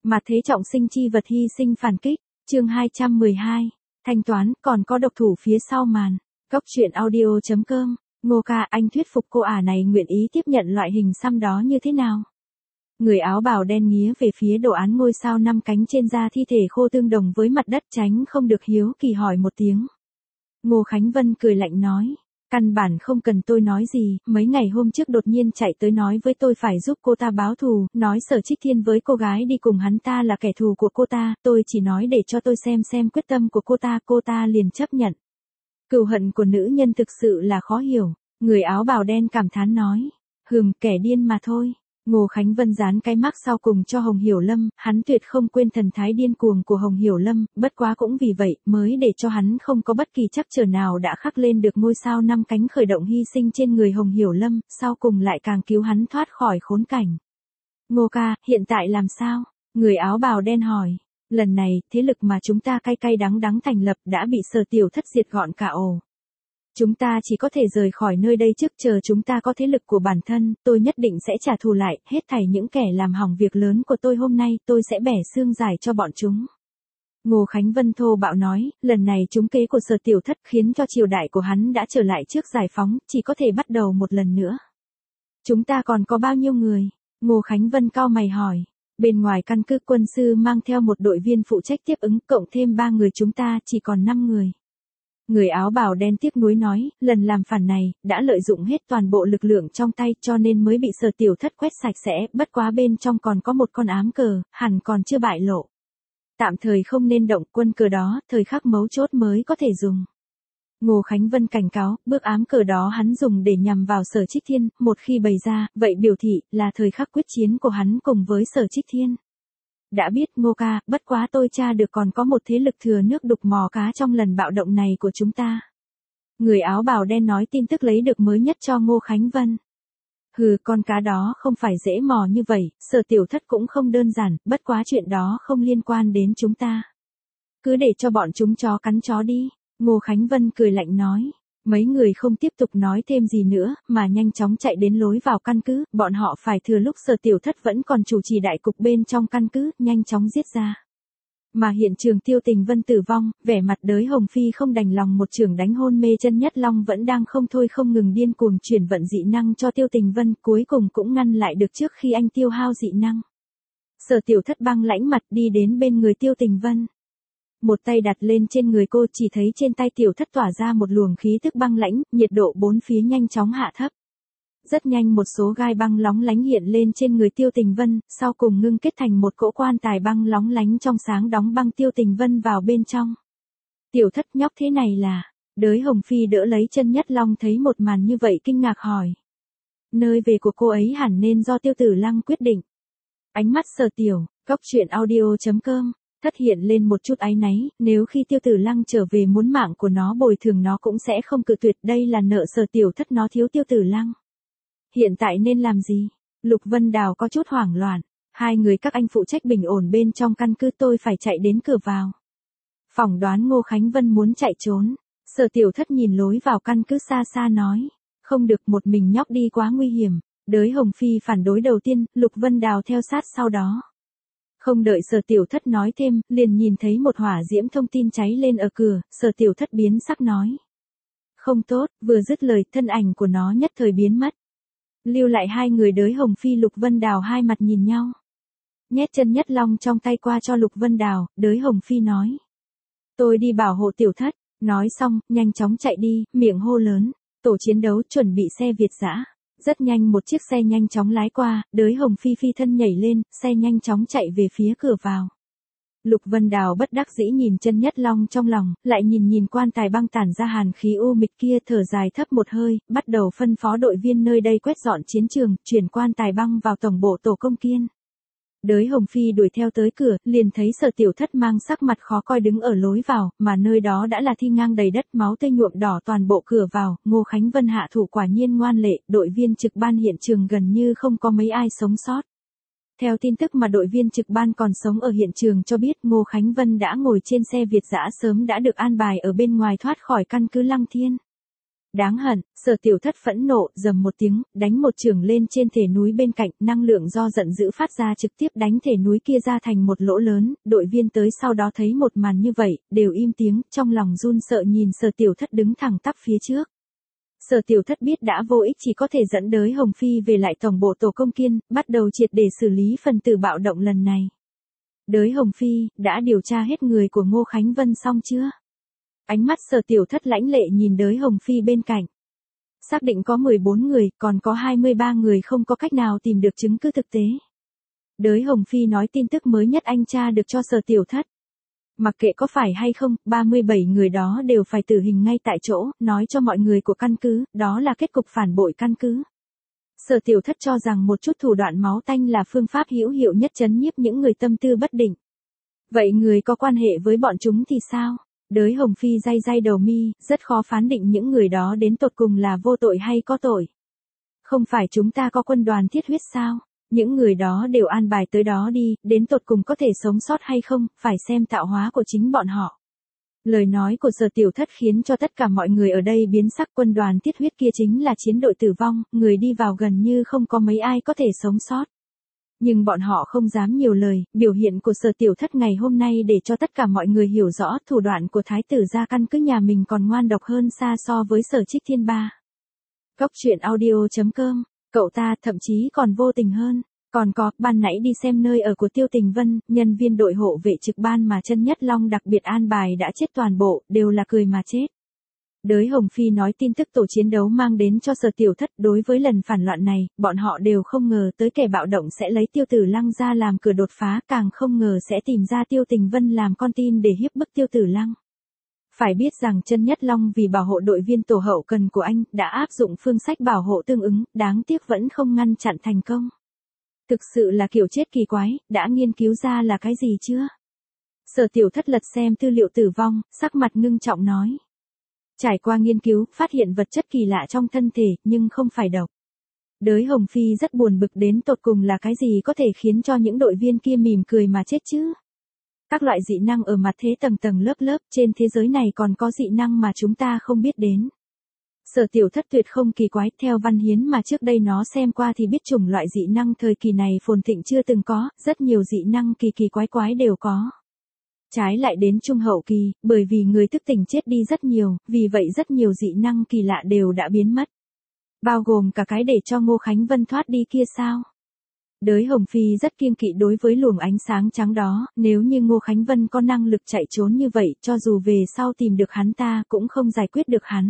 Mà thế trọng sinh chi vật hy sinh phản kích, chương 212, thanh toán, còn có độc thủ phía sau màn. Góc truyện audio.com, Ngô ca, anh thuyết phục cô ả này nguyện ý tiếp nhận loại hình xăm đó như thế nào? Người áo bào đen nghía về phía đồ án ngôi sao 5 cánh trên da thi thể khô tương đồng với mặt đất, tránh không được hiếu kỳ hỏi một tiếng. Ngô Khánh Vân cười lạnh nói. Căn bản không cần tôi nói gì, mấy ngày hôm trước đột nhiên chạy tới nói với tôi phải giúp cô ta báo thù, nói Sở Trích Thiên với cô gái đi cùng hắn ta là kẻ thù của cô ta, tôi chỉ nói để cho tôi xem quyết tâm của cô ta liền chấp nhận. Cừu hận của nữ nhân thực sự là khó hiểu, người áo bào đen cảm thán nói, kẻ điên mà thôi. Ngô Khánh Vân dán cái mác sau cùng cho Hồng Hiểu Lâm, hắn tuyệt không quên thần thái điên cuồng của Hồng Hiểu Lâm, bất quá cũng vì vậy mới để cho hắn không có bất kỳ trắc trở nào đã khắc lên được ngôi sao 5 cánh khởi động hy sinh trên người Hồng Hiểu Lâm, sau cùng lại càng cứu hắn thoát khỏi khốn cảnh. Ngô ca, hiện tại làm sao? Người áo bào đen hỏi. Lần này, thế lực mà chúng ta cay đắng thành lập đã bị Sở Tiểu Thất diệt gọn cả ổ. Chúng ta chỉ có thể rời khỏi nơi đây trước, chờ chúng ta có thế lực của bản thân, tôi nhất định sẽ trả thù lại, hết thảy những kẻ làm hỏng việc lớn của tôi hôm nay, tôi sẽ bẻ xương giải cho bọn chúng. Ngô Khánh Vân thô bạo nói, lần này trúng kế của Sở Tiểu Thất khiến cho triều đại của hắn đã trở lại trước giải phóng, chỉ có thể bắt đầu một lần nữa. Chúng ta còn có bao nhiêu người? Ngô Khánh Vân cau mày hỏi. Bên ngoài căn cứ quân sư mang theo một đội viên phụ trách tiếp ứng, cộng thêm 3 người chúng ta chỉ còn 5 người. Người áo bào đen tiếc nuối nói, lần làm phản này, đã lợi dụng hết toàn bộ lực lượng trong tay cho nên mới bị Sở Tiểu Thất quét sạch sẽ, bất quá bên trong còn có một con ám cờ, hẳn còn chưa bại lộ. Tạm thời không nên động quân cờ đó, thời khắc mấu chốt mới có thể dùng. Ngô Khánh Vân cảnh cáo, bước ám cờ đó hắn dùng để nhằm vào Sở Trích Thiên, một khi bày ra, vậy biểu thị là thời khắc quyết chiến của hắn cùng với Sở Trích Thiên. Đã biết Ngô ca, bất quá tôi tra được còn có một thế lực thừa nước đục mò cá trong lần bạo động này của chúng ta. Người áo bào đen nói tin tức lấy được mới nhất cho Ngô Khánh Vân. Con cá đó không phải dễ mò như vậy, Sở Tiểu Thất cũng không đơn giản, bất quá chuyện đó không liên quan đến chúng ta. Cứ để cho bọn chúng chó cắn chó đi, Ngô Khánh Vân cười lạnh nói. Mấy người không tiếp tục nói thêm gì nữa, mà nhanh chóng chạy đến lối vào căn cứ, bọn họ phải thừa lúc Sở Tiểu Thất vẫn còn chủ trì đại cục bên trong căn cứ, nhanh chóng giết ra. Mà hiện trường Tiêu Tình Vân tử vong, vẻ mặt Đới Hồng Phi không đành lòng một chưởng đánh hôn mê Chân Nhất Long vẫn đang không ngừng điên cuồng chuyển vận dị năng cho Tiêu Tình Vân, cuối cùng cũng ngăn lại được trước khi anh tiêu hao dị năng. Sở Tiểu Thất băng lãnh mặt đi đến bên người Tiêu Tình Vân. Một tay đặt lên trên người cô, chỉ thấy trên tay Tiểu Thất tỏa ra một luồng khí tức băng lãnh, nhiệt độ bốn phía nhanh chóng hạ thấp. Rất nhanh một số gai băng lóng lánh hiện lên trên người Tiêu Tình Vân, sau cùng ngưng kết thành một cỗ quan tài băng lóng lánh trong sáng đóng băng Tiêu Tình Vân vào bên trong. Tiểu Thất nhóc thế này là, Đới Hồng Phi đỡ lấy Chân Nhất Long thấy một màn như vậy kinh ngạc hỏi. Nơi về của cô ấy hẳn nên do Tiêu Tử Lăng quyết định. Ánh mắt Sở Tiểu, góc truyện audio.com. Thất hiện lên một chút áy náy, nếu khi Tiêu Tử Lăng trở về muốn mạng của nó bồi thường nó cũng sẽ không cự tuyệt, đây là nợ Sở Tiểu Thất nó thiếu Tiêu Tử Lăng. Hiện tại nên làm gì? Lục Vân Đào có chút hoảng loạn, 2 người các anh phụ trách bình ổn bên trong căn cứ, tôi phải chạy đến cửa vào. Phỏng đoán Ngô Khánh Vân muốn chạy trốn, Sở Tiểu Thất nhìn lối vào căn cứ xa xa nói, không được, một mình nhóc đi quá nguy hiểm. Đới Hồng Phi phản đối đầu tiên, Lục Vân Đào theo sát sau đó. Không đợi Sở Tiểu Thất nói thêm, liền nhìn thấy một hỏa diễm thông tin cháy lên ở cửa, Sở Tiểu Thất biến sắc nói. Không tốt, vừa dứt lời, thân ảnh của nó nhất thời biến mất. Lưu lại 2 người Đới Hồng Phi Lục Vân Đào hai mặt nhìn nhau. Nhét Chân Nhất Long trong tay qua cho Lục Vân Đào, Đới Hồng Phi nói. Tôi đi bảo hộ Tiểu Thất, nói xong, nhanh chóng chạy đi, miệng hô lớn, tổ chiến đấu chuẩn bị xe Việt dã. Rất nhanh một chiếc xe nhanh chóng lái qua, Đới Hồng Phi phi thân nhảy lên, xe nhanh chóng chạy về phía cửa vào. Lục Vân Đào bất đắc dĩ nhìn Chân Nhất Long trong lòng, lại nhìn quan tài băng tản ra hàn khí u mịch kia, thở dài thấp một hơi, bắt đầu phân phó đội viên nơi đây quét dọn chiến trường, chuyển quan tài băng vào tổng bộ tổ công kiên. Đới Hồng Phi đuổi theo tới cửa, liền thấy Sở Tiểu Thất mang sắc mặt khó coi đứng ở lối vào, mà nơi đó đã là thi ngang đầy đất, máu tươi nhuộm đỏ toàn bộ cửa vào. Ngô Khánh Vân hạ thủ quả nhiên ngoan lệ, đội viên trực ban hiện trường gần như không có mấy ai sống sót. Theo tin tức mà đội viên trực ban còn sống ở hiện trường cho biết, Ngô Khánh Vân đã ngồi trên xe Việt dã sớm đã được an bài ở bên ngoài thoát khỏi căn cứ Lăng Thiên. Đáng hận, Sở Tiểu Thất phẫn nộ, rầm một tiếng, đánh một chưởng lên trên thể núi bên cạnh, năng lượng do giận dữ phát ra trực tiếp đánh thể núi kia ra thành một lỗ lớn, đội viên tới sau đó thấy một màn như vậy, đều im tiếng, trong lòng run sợ nhìn Sở Tiểu Thất đứng thẳng tắp phía trước. Sở Tiểu Thất biết đã vô ích, chỉ có thể dẫn Đới Hồng Phi về lại tổng bộ tổ công kiên, bắt đầu triệt để xử lý phần tử bạo động lần này. Đới Hồng Phi, đã điều tra hết người của Ngô Khánh Vân xong chưa? Ánh mắt Sở Tiểu Thất lãnh lệ nhìn Đới Hồng Phi bên cạnh. Xác định có 14 người, còn có 23 người không có cách nào tìm được chứng cứ thực tế. Đới Hồng Phi nói tin tức mới nhất anh tra được cho Sở Tiểu Thất. Mặc kệ có phải hay không, 37 người đó đều phải tử hình ngay tại chỗ, nói cho mọi người của căn cứ, đó là kết cục phản bội căn cứ. Sở Tiểu Thất cho rằng một chút thủ đoạn máu tanh là phương pháp hữu hiệu nhất trấn nhiếp những người tâm tư bất định. Vậy người có quan hệ với bọn chúng thì sao? Đới Hồng Phi day day đầu mi, rất khó phán định những người đó đến tột cùng là vô tội hay có tội. Không phải chúng ta có quân đoàn thiết huyết sao? Những người đó đều an bài tới đó đi, đến tột cùng có thể sống sót hay không, phải xem tạo hóa của chính bọn họ. Lời nói của Sở Tiểu Thất khiến cho tất cả mọi người ở đây biến sắc. Quân đoàn thiết huyết kia chính là chiến đội tử vong, người đi vào gần như không có mấy ai có thể sống sót. Nhưng bọn họ không dám nhiều lời, biểu hiện của Sở Tiểu Thất ngày hôm nay để cho tất cả mọi người hiểu rõ thủ đoạn của thái tử gia căn cứ nhà mình còn ngoan độc hơn xa so với Sở Trích Thiên Ba. Cốc truyện audio.com, cậu ta thậm chí còn vô tình hơn. Còn có, ban nãy đi xem nơi ở của Tiêu Tình Vân, nhân viên đội hộ vệ trực ban mà Chân Nhất Long đặc biệt an bài đã chết toàn bộ, đều là cười mà chết. Đới Hồng Phi nói tin tức tổ chiến đấu mang đến cho Sở Tiểu Thất. Đối với lần phản loạn này, bọn họ đều không ngờ tới kẻ bạo động sẽ lấy Tiêu Tử Lăng ra làm cửa đột phá, càng không ngờ sẽ tìm ra Tiêu Tình Vân làm con tin để hiếp bức Tiêu Tử Lăng. Phải biết rằng Chân Nhất Long vì bảo hộ đội viên tổ hậu cần của anh, đã áp dụng phương sách bảo hộ tương ứng, đáng tiếc vẫn không ngăn chặn thành công. Thực sự là kiểu chết kỳ quái, đã nghiên cứu ra là cái gì chưa? Sở Tiểu Thất lật xem tư liệu tử vong, sắc mặt ngưng trọng nói. Trải qua nghiên cứu, phát hiện vật chất kỳ lạ trong thân thể, nhưng không phải độc. Đới Hồng Phi rất buồn bực, đến tột cùng là cái gì có thể khiến cho những đội viên kia mỉm cười mà chết chứ? Các loại dị năng ở mặt thế tầng tầng lớp lớp, trên thế giới này còn có dị năng mà chúng ta không biết đến. Sở Tiểu Thất tuyệt không kỳ quái, theo Văn Hiến mà trước đây nó xem qua thì biết chủng loại dị năng thời kỳ này phồn thịnh chưa từng có, rất nhiều dị năng kỳ kỳ quái quái đều có. Trái lại đến trung hậu kỳ, bởi vì người thức tỉnh chết đi rất nhiều, vì vậy rất nhiều dị năng kỳ lạ đều đã biến mất. Bao gồm cả cái để cho Ngô Khánh Vân thoát đi kia sao? Đới Hồng Phi rất kiêng kỵ đối với luồng ánh sáng trắng đó, nếu như Ngô Khánh Vân có năng lực chạy trốn như vậy, cho dù về sau tìm được hắn ta cũng không giải quyết được hắn.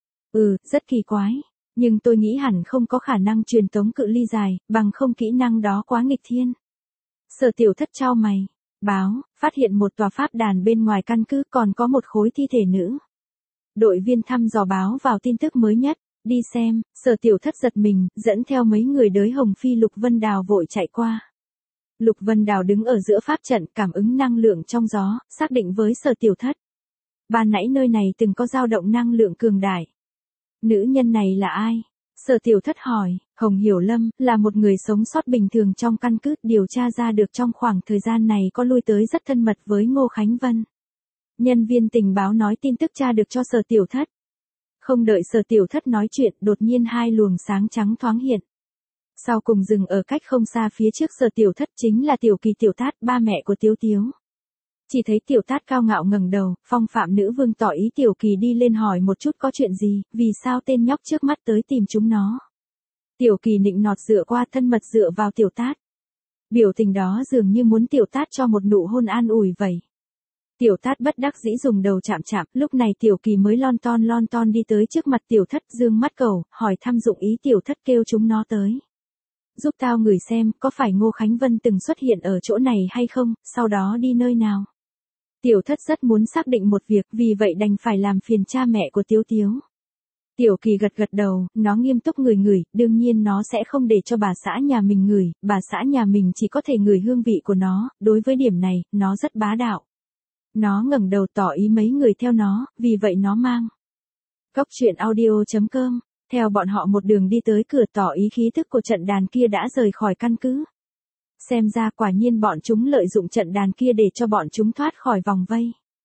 Rất kỳ quái, nhưng tôi nghĩ hẳn không có khả năng truyền tống cự ly dài, bằng không kỹ năng đó quá nghịch thiên. Sở Tiểu Thất chau mày. Báo, phát hiện một tòa pháp đàn bên ngoài căn cứ, còn có một khối thi thể nữ. Đội viên thăm dò báo vào tin tức mới nhất, đi xem. Sở Tiểu Thất giật mình, dẫn theo mấy người Đới Hồng Phi Lục Vân Đào vội chạy qua. Lục Vân Đào đứng ở giữa pháp trận, cảm ứng năng lượng trong gió, xác định với Sở Tiểu Thất. Ban nãy nơi này từng có dao động năng lượng cường đại. Nữ nhân này là ai? Sở Tiểu Thất hỏi. Hồng Hiểu Lâm, là một người sống sót bình thường trong căn cứ, điều tra ra được trong khoảng thời gian này có lui tới rất thân mật với Ngô Khánh Vân. Nhân viên tình báo nói tin tức tra được cho Sở Tiểu Thất. Không đợi Sở Tiểu Thất nói chuyện, đột nhiên hai luồng sáng trắng thoáng hiện. Sau cùng dừng ở cách không xa phía trước Sở Tiểu Thất, chính là Tiểu Kỳ Tiểu Tát, ba mẹ của Tiếu Tiếu. Chỉ thấy Tiểu Tát cao ngạo ngẩng đầu, phong phạm nữ vương tỏ ý Tiểu Kỳ đi lên hỏi một chút có chuyện gì, vì sao tên nhóc trước mắt tới tìm chúng nó. Tiểu Kỳ nịnh nọt dựa qua, thân mật dựa vào Tiểu Tát. Biểu tình đó dường như muốn Tiểu Tát cho một nụ hôn an ủi vậy. Tiểu Tát bất đắc dĩ dùng đầu chạm chạm, lúc này Tiểu Kỳ mới lon ton đi tới trước mặt Tiểu Thất, dương mắt cầu, hỏi thăm dụng ý Tiểu Thất kêu chúng nó tới. Giúp tao ngửi xem, có phải Ngô Khánh Vân từng xuất hiện ở chỗ này hay không, sau đó đi nơi nào. Tiểu Thất rất muốn xác định một việc, vì vậy đành phải làm phiền cha mẹ của Tiếu Tiếu. Tiểu Kỳ gật gật đầu, nó nghiêm túc ngửi, đương nhiên nó sẽ không để cho bà xã nhà mình ngửi, bà xã nhà mình chỉ có thể ngửi hương vị của nó, đối với điểm này, nó rất bá đạo. Nó ngẩng đầu tỏ ý mấy người theo nó, vì vậy nó mang. Cốc truyện audio.com, theo bọn họ một đường đi tới cửa, tỏ ý khí thức của trận đàn kia đã rời khỏi căn cứ. Xem ra quả nhiên bọn chúng lợi dụng trận đàn kia để cho bọn chúng thoát khỏi vòng vây.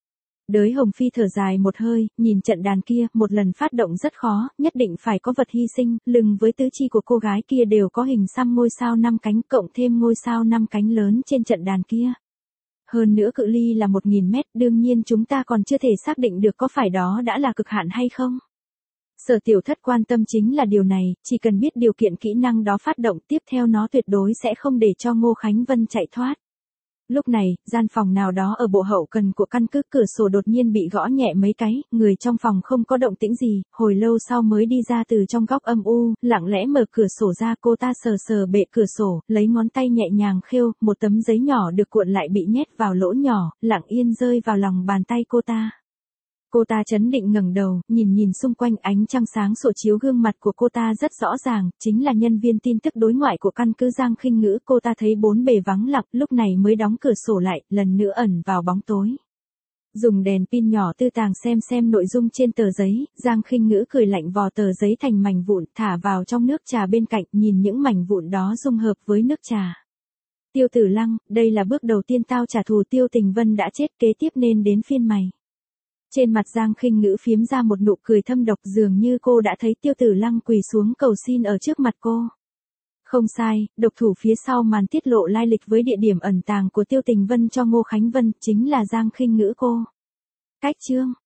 Đới Hồng Phi thở dài một hơi, nhìn trận đàn kia, một lần phát động rất khó, nhất định phải có vật hy sinh, lưng với tứ chi của cô gái kia đều có hình xăm ngôi sao 5 cánh, cộng thêm ngôi sao 5 cánh lớn trên trận đàn kia. Hơn nữa cự ly là 1.000 mét, đương nhiên chúng ta còn chưa thể xác định được có phải đó đã là cực hạn hay không. Sở Tiểu Thất quan tâm chính là điều này, chỉ cần biết điều kiện kỹ năng đó phát động tiếp theo nó tuyệt đối sẽ không để cho Ngô Khánh Vân chạy thoát. Lúc này, gian phòng nào đó ở bộ hậu cần của căn cứ cửa sổ đột nhiên bị gõ nhẹ mấy cái, người trong phòng không có động tĩnh gì, hồi lâu sau mới đi ra từ trong góc âm u, lặng lẽ mở cửa sổ ra, cô ta sờ sờ bệ cửa sổ, lấy ngón tay nhẹ nhàng khêu, một tấm giấy nhỏ được cuộn lại bị nhét vào lỗ nhỏ, lặng yên rơi vào lòng bàn tay cô ta. Cô ta chấn định ngẩng đầu, nhìn xung quanh, ánh trăng sáng sổ chiếu gương mặt của cô ta rất rõ ràng, chính là nhân viên tin tức đối ngoại của căn cứ Giang Khinh Ngữ. Cô ta thấy bốn bề vắng lặng, lúc này mới đóng cửa sổ lại, lần nữa ẩn vào bóng tối. Dùng đèn pin nhỏ tư tàng xem nội dung trên tờ giấy, Giang Khinh Ngữ cười lạnh vò tờ giấy thành mảnh vụn, thả vào trong nước trà bên cạnh, nhìn những mảnh vụn đó dung hợp với nước trà. Tiêu Tử Lăng, đây là bước đầu tiên tao trả thù Tiêu Tình Vân đã chết, kế tiếp nên đến phiên mày. Trên mặt Giang Khinh Ngữ phiếm ra một nụ cười thâm độc, dường như cô đã thấy Tiêu Tử Lăng quỳ xuống cầu xin ở trước mặt cô. Không sai, độc thủ phía sau màn tiết lộ lai lịch với địa điểm ẩn tàng của Tiêu Tình Vân cho Ngô Khánh Vân, chính là Giang Khinh Ngữ cô. Cách chương